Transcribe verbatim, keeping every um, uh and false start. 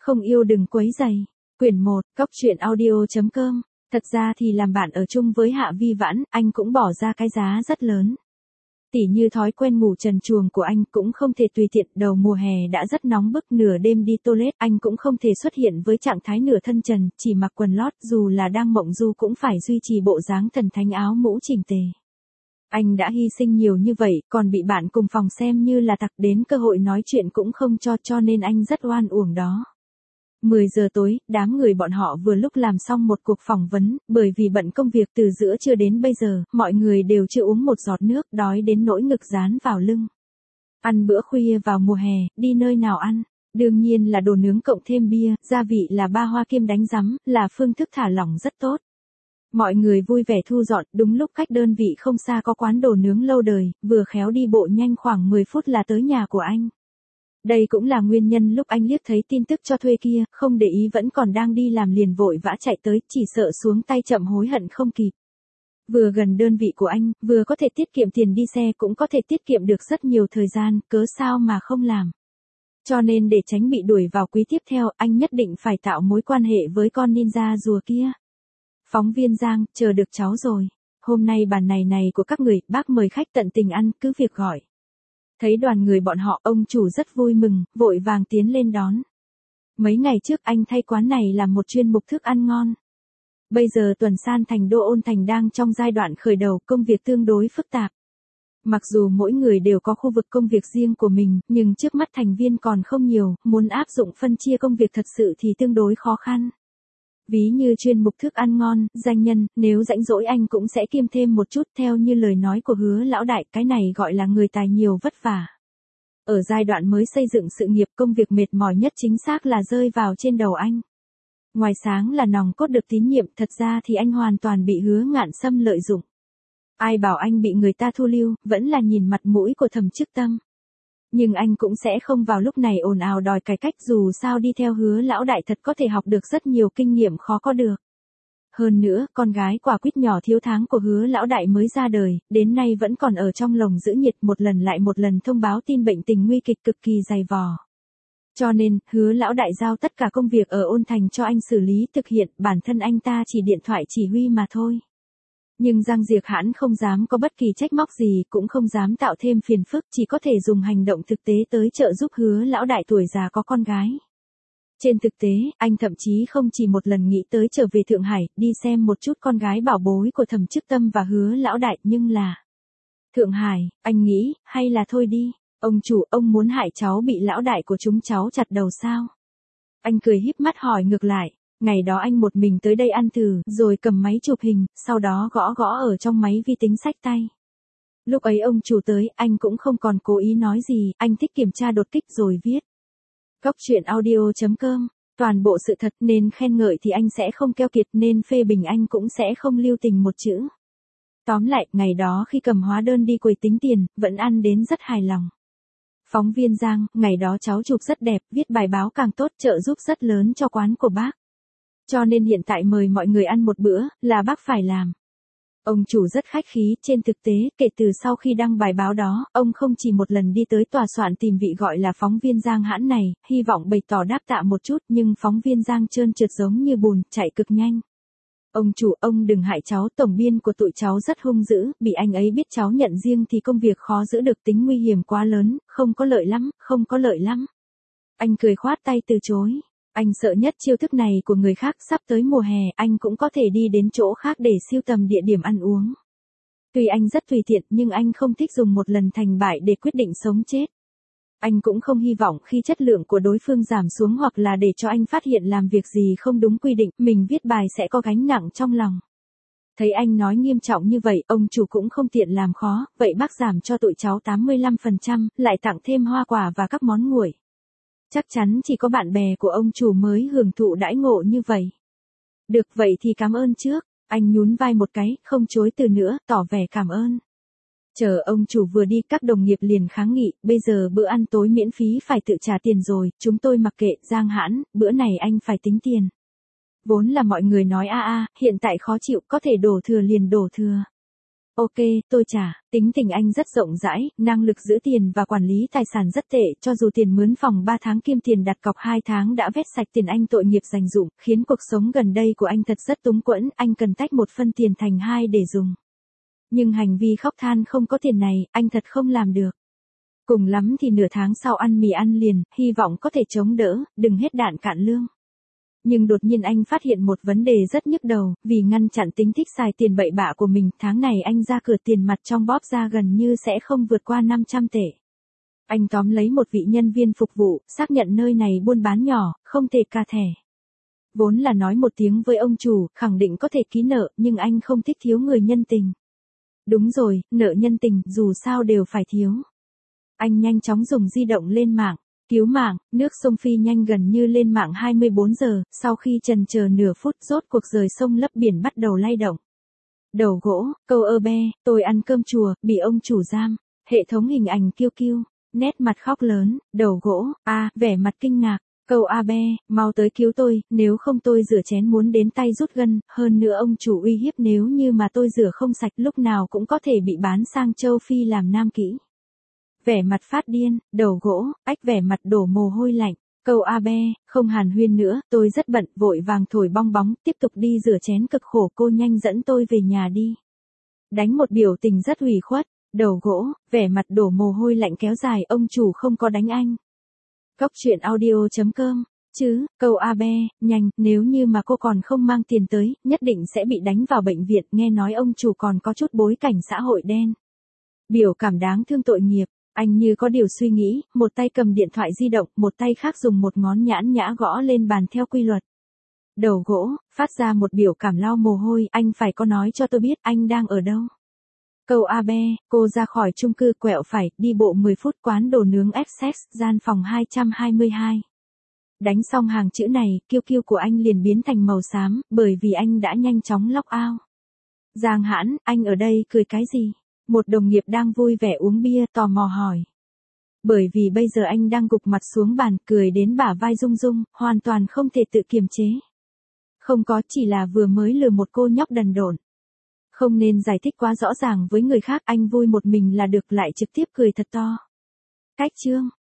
Không yêu đừng quấy rầy. Quyển một, Cóc truyện audio chấm com. Thật ra thì làm bạn ở chung với Hạ Vi Vãn, anh cũng bỏ ra cái giá rất lớn. Tỉ như thói quen ngủ trần truồng của anh cũng không thể tùy tiện, đầu mùa hè đã rất nóng bức, nửa đêm đi toilet anh cũng không thể xuất hiện với trạng thái nửa thân trần, chỉ mặc quần lót, dù là đang mộng du cũng phải duy trì bộ dáng thần thánh, áo mũ chỉnh tề. Anh đã hy sinh nhiều như vậy, còn bị bạn cùng phòng xem như là tặc, đến cơ hội nói chuyện cũng không cho, cho nên anh rất oan uổng đó. mười giờ tối, đám người bọn họ vừa lúc làm xong một cuộc phỏng vấn, bởi vì bận công việc từ giữa trưa đến bây giờ, mọi người đều chưa uống một giọt nước, đói đến nỗi ngực dán vào lưng. Ăn bữa khuya vào mùa hè, đi nơi nào ăn? Đương nhiên là đồ nướng cộng thêm bia, gia vị là ba hoa kiêm đánh rắm, là phương thức thả lỏng rất tốt. Mọi người vui vẻ thu dọn, đúng lúc cách đơn vị không xa có quán đồ nướng lâu đời, vừa khéo đi bộ nhanh khoảng mười phút là tới nhà của anh. Đây cũng là nguyên nhân lúc anh liếc thấy tin tức cho thuê kia, không để ý vẫn còn đang đi làm liền vội vã chạy tới, chỉ sợ xuống tay chậm hối hận không kịp. Vừa gần đơn vị của anh, vừa có thể tiết kiệm tiền đi xe, cũng có thể tiết kiệm được rất nhiều thời gian, cớ sao mà không làm. Cho nên để tránh bị đuổi vào quý tiếp theo, anh nhất định phải tạo mối quan hệ với con ninja rùa kia. Phóng viên Giang, chờ được cháu rồi. Hôm nay bàn này này của các người, bác mời khách tận tình ăn, cứ việc gọi. Thấy đoàn người bọn họ, ông chủ rất vui mừng, vội vàng tiến lên đón. Mấy ngày trước anh thay quán này làm một chuyên mục thức ăn ngon. Bây giờ tuần san thành đô Ôn Thành đang trong giai đoạn khởi đầu, công việc tương đối phức tạp. Mặc dù mỗi người đều có khu vực công việc riêng của mình, nhưng trước mắt thành viên còn không nhiều, muốn áp dụng phân chia công việc thật sự thì tương đối khó khăn. Ví như chuyên mục thức ăn ngon, danh nhân, nếu rảnh rỗi anh cũng sẽ kiêm thêm một chút, theo như lời nói của Hứa lão đại, cái này gọi là người tài nhiều vất vả. Ở giai đoạn mới xây dựng sự nghiệp, công việc mệt mỏi nhất chính xác là rơi vào trên đầu anh. Ngoài sáng là nòng cốt được tín nhiệm, thật ra thì anh hoàn toàn bị Hứa Ngạn Sâm lợi dụng. Ai bảo anh bị người ta thu lưu, vẫn là nhìn mặt mũi của Thẩm Chức Tâm. Nhưng anh cũng sẽ không vào lúc này ồn ào đòi cải cách, dù sao đi theo Hứa lão đại thật có thể học được rất nhiều kinh nghiệm khó có được. Hơn nữa, con gái quả quýt nhỏ thiếu tháng của Hứa lão đại mới ra đời, đến nay vẫn còn ở trong lồng giữ nhiệt, một lần lại một lần thông báo tin bệnh tình nguy kịch, cực kỳ dày vò. Cho nên, Hứa lão đại giao tất cả công việc ở Ôn Thành cho anh xử lý thực hiện, bản thân anh ta chỉ điện thoại chỉ huy mà thôi. Nhưng Giang Diệc hãn không dám có bất kỳ trách móc gì, cũng không dám tạo thêm phiền phức, chỉ có thể dùng hành động thực tế tới trợ giúp Hứa lão đại tuổi già có con gái. Trên thực tế, anh thậm chí không chỉ một lần nghĩ tới trở về Thượng Hải, đi xem một chút con gái bảo bối của Thẩm Chức Tâm và Hứa lão đại, nhưng là... Thượng Hải, anh nghĩ, hay là thôi đi, ông chủ, ông muốn hại cháu bị lão đại của chúng cháu chặt đầu sao? Anh cười híp mắt hỏi ngược lại. Ngày đó anh một mình tới đây ăn thử, rồi cầm máy chụp hình, sau đó gõ gõ ở trong máy vi tính xách tay. Lúc ấy ông chủ tới, anh cũng không còn cố ý nói gì, anh thích kiểm tra đột kích rồi viết. Cóc truyện audio chấm com, toàn bộ sự thật, nên khen ngợi thì anh sẽ không keo kiệt, nên phê bình anh cũng sẽ không lưu tình một chữ. Tóm lại, ngày đó khi cầm hóa đơn đi quầy tính tiền, vẫn ăn đến rất hài lòng. Phóng viên Giang, ngày đó cháu chụp rất đẹp, viết bài báo càng tốt, trợ giúp rất lớn cho quán của bác. Cho nên hiện tại mời mọi người ăn một bữa, là bác phải làm. Ông chủ rất khách khí, trên thực tế, kể từ sau khi đăng bài báo đó, ông không chỉ một lần đi tới tòa soạn tìm vị gọi là phóng viên Giang hãn này, hy vọng bày tỏ đáp tạ một chút, nhưng phóng viên Giang trơn trượt giống như bùn, chạy cực nhanh. Ông chủ, ông đừng hại cháu, tổng biên của tụi cháu rất hung dữ, bị anh ấy biết cháu nhận riêng thì công việc khó giữ được, tính nguy hiểm quá lớn, không có lợi lắm, không có lợi lắm. Anh cười khoát tay từ chối. Anh sợ nhất chiêu thức này của người khác, sắp tới mùa hè, anh cũng có thể đi đến chỗ khác để sưu tầm địa điểm ăn uống. Tuy anh rất tùy tiện, nhưng anh không thích dùng một lần thành bại để quyết định sống chết. Anh cũng không hy vọng khi chất lượng của đối phương giảm xuống hoặc là để cho anh phát hiện làm việc gì không đúng quy định, mình viết bài sẽ có gánh nặng trong lòng. Thấy anh nói nghiêm trọng như vậy, ông chủ cũng không tiện làm khó, vậy bác giảm cho tụi cháu tám mươi lăm phần trăm, lại tặng thêm hoa quả và các món nguội. Chắc chắn chỉ có bạn bè của ông chủ mới hưởng thụ đãi ngộ như vậy. Được vậy thì cảm ơn trước, anh nhún vai một cái, không chối từ nữa, tỏ vẻ cảm ơn. Chờ ông chủ vừa đi, các đồng nghiệp liền kháng nghị, bây giờ bữa ăn tối miễn phí phải tự trả tiền rồi, chúng tôi mặc kệ, Giang hãn, bữa này anh phải tính tiền. Vốn là mọi người nói a a, hiện tại khó chịu, có thể đổ thừa liền đổ thừa. Ok, tôi trả. Tính tình anh rất rộng rãi, năng lực giữ tiền và quản lý tài sản rất tệ, cho dù tiền mướn phòng ba tháng kiêm tiền đặt cọc hai tháng đã vét sạch tiền anh tội nghiệp dành dụm, khiến cuộc sống gần đây của anh thật rất túng quẫn, anh cần tách một phân tiền thành hai để dùng. Nhưng hành vi khóc than không có tiền này, anh thật không làm được. Cùng lắm thì nửa tháng sau ăn mì ăn liền, hy vọng có thể chống đỡ, đừng hết đạn cạn lương. Nhưng đột nhiên anh phát hiện một vấn đề rất nhức đầu, vì ngăn chặn tính thích xài tiền bậy bạ của mình, tháng này anh ra cửa tiền mặt trong bóp ra gần như sẽ không vượt qua năm trăm tệ. Anh tóm lấy một vị nhân viên phục vụ, xác nhận nơi này buôn bán nhỏ, không thể cà thẻ. Vốn là nói một tiếng với ông chủ, khẳng định có thể ký nợ, nhưng anh không thích thiếu người nhân tình. Đúng rồi, nợ nhân tình, dù sao đều phải thiếu. Anh nhanh chóng dùng di động lên mạng. Cứu mạng, nước sông Phi nhanh gần như lên mạng hai mươi bốn giờ, sau khi chần chờ nửa phút rốt cuộc rời sông lấp biển bắt đầu lay động. Đầu gỗ, câu ơ be, tôi ăn cơm chùa, bị ông chủ giam. Hệ thống hình ảnh kiêu kiêu, nét mặt khóc lớn, đầu gỗ, a, vẻ mặt kinh ngạc. Câu a be, mau tới cứu tôi, nếu không tôi rửa chén muốn đến tay rút gân, hơn nữa ông chủ uy hiếp nếu như mà tôi rửa không sạch lúc nào cũng có thể bị bán sang châu Phi làm nam kỹ. Vẻ mặt phát điên, đầu gỗ, ách vẻ mặt đổ mồ hôi lạnh. Câu a be, không hàn huyên nữa, tôi rất bận, vội vàng thổi bong bóng, tiếp tục đi rửa chén cực khổ, cô nhanh dẫn tôi về nhà đi. Đánh một biểu tình rất ủy khuất, đầu gỗ, vẻ mặt đổ mồ hôi lạnh kéo dài, ông chủ không có đánh anh. Cóc truyện audio chấm com, chứ, câu a be, nhanh, nếu như mà cô còn không mang tiền tới, nhất định sẽ bị đánh vào bệnh viện, nghe nói ông chủ còn có chút bối cảnh xã hội đen. Biểu cảm đáng thương tội nghiệp. Anh như có điều suy nghĩ, một tay cầm điện thoại di động, một tay khác dùng một ngón nhãn nhã gõ lên bàn theo quy luật. Đầu gỗ, phát ra một biểu cảm lau mồ hôi, anh phải có nói cho tôi biết anh đang ở đâu. Câu a be, cô ra khỏi chung cư quẹo phải, đi bộ mười phút quán đồ nướng Essex, gian phòng hai trăm hai mươi hai. Đánh xong hàng chữ này, kiêu kiêu của anh liền biến thành màu xám, bởi vì anh đã nhanh chóng log out. Giang Hãn, anh ở đây cười cái gì? Một đồng nghiệp đang vui vẻ uống bia tò mò hỏi. Bởi vì bây giờ anh đang gục mặt xuống bàn, cười đến bả vai rung rung, hoàn toàn không thể tự kiềm chế. Không có, chỉ là vừa mới lừa một cô nhóc đần độn. Không nên giải thích quá rõ ràng với người khác, anh vui một mình là được, lại trực tiếp cười thật to. Cách chương.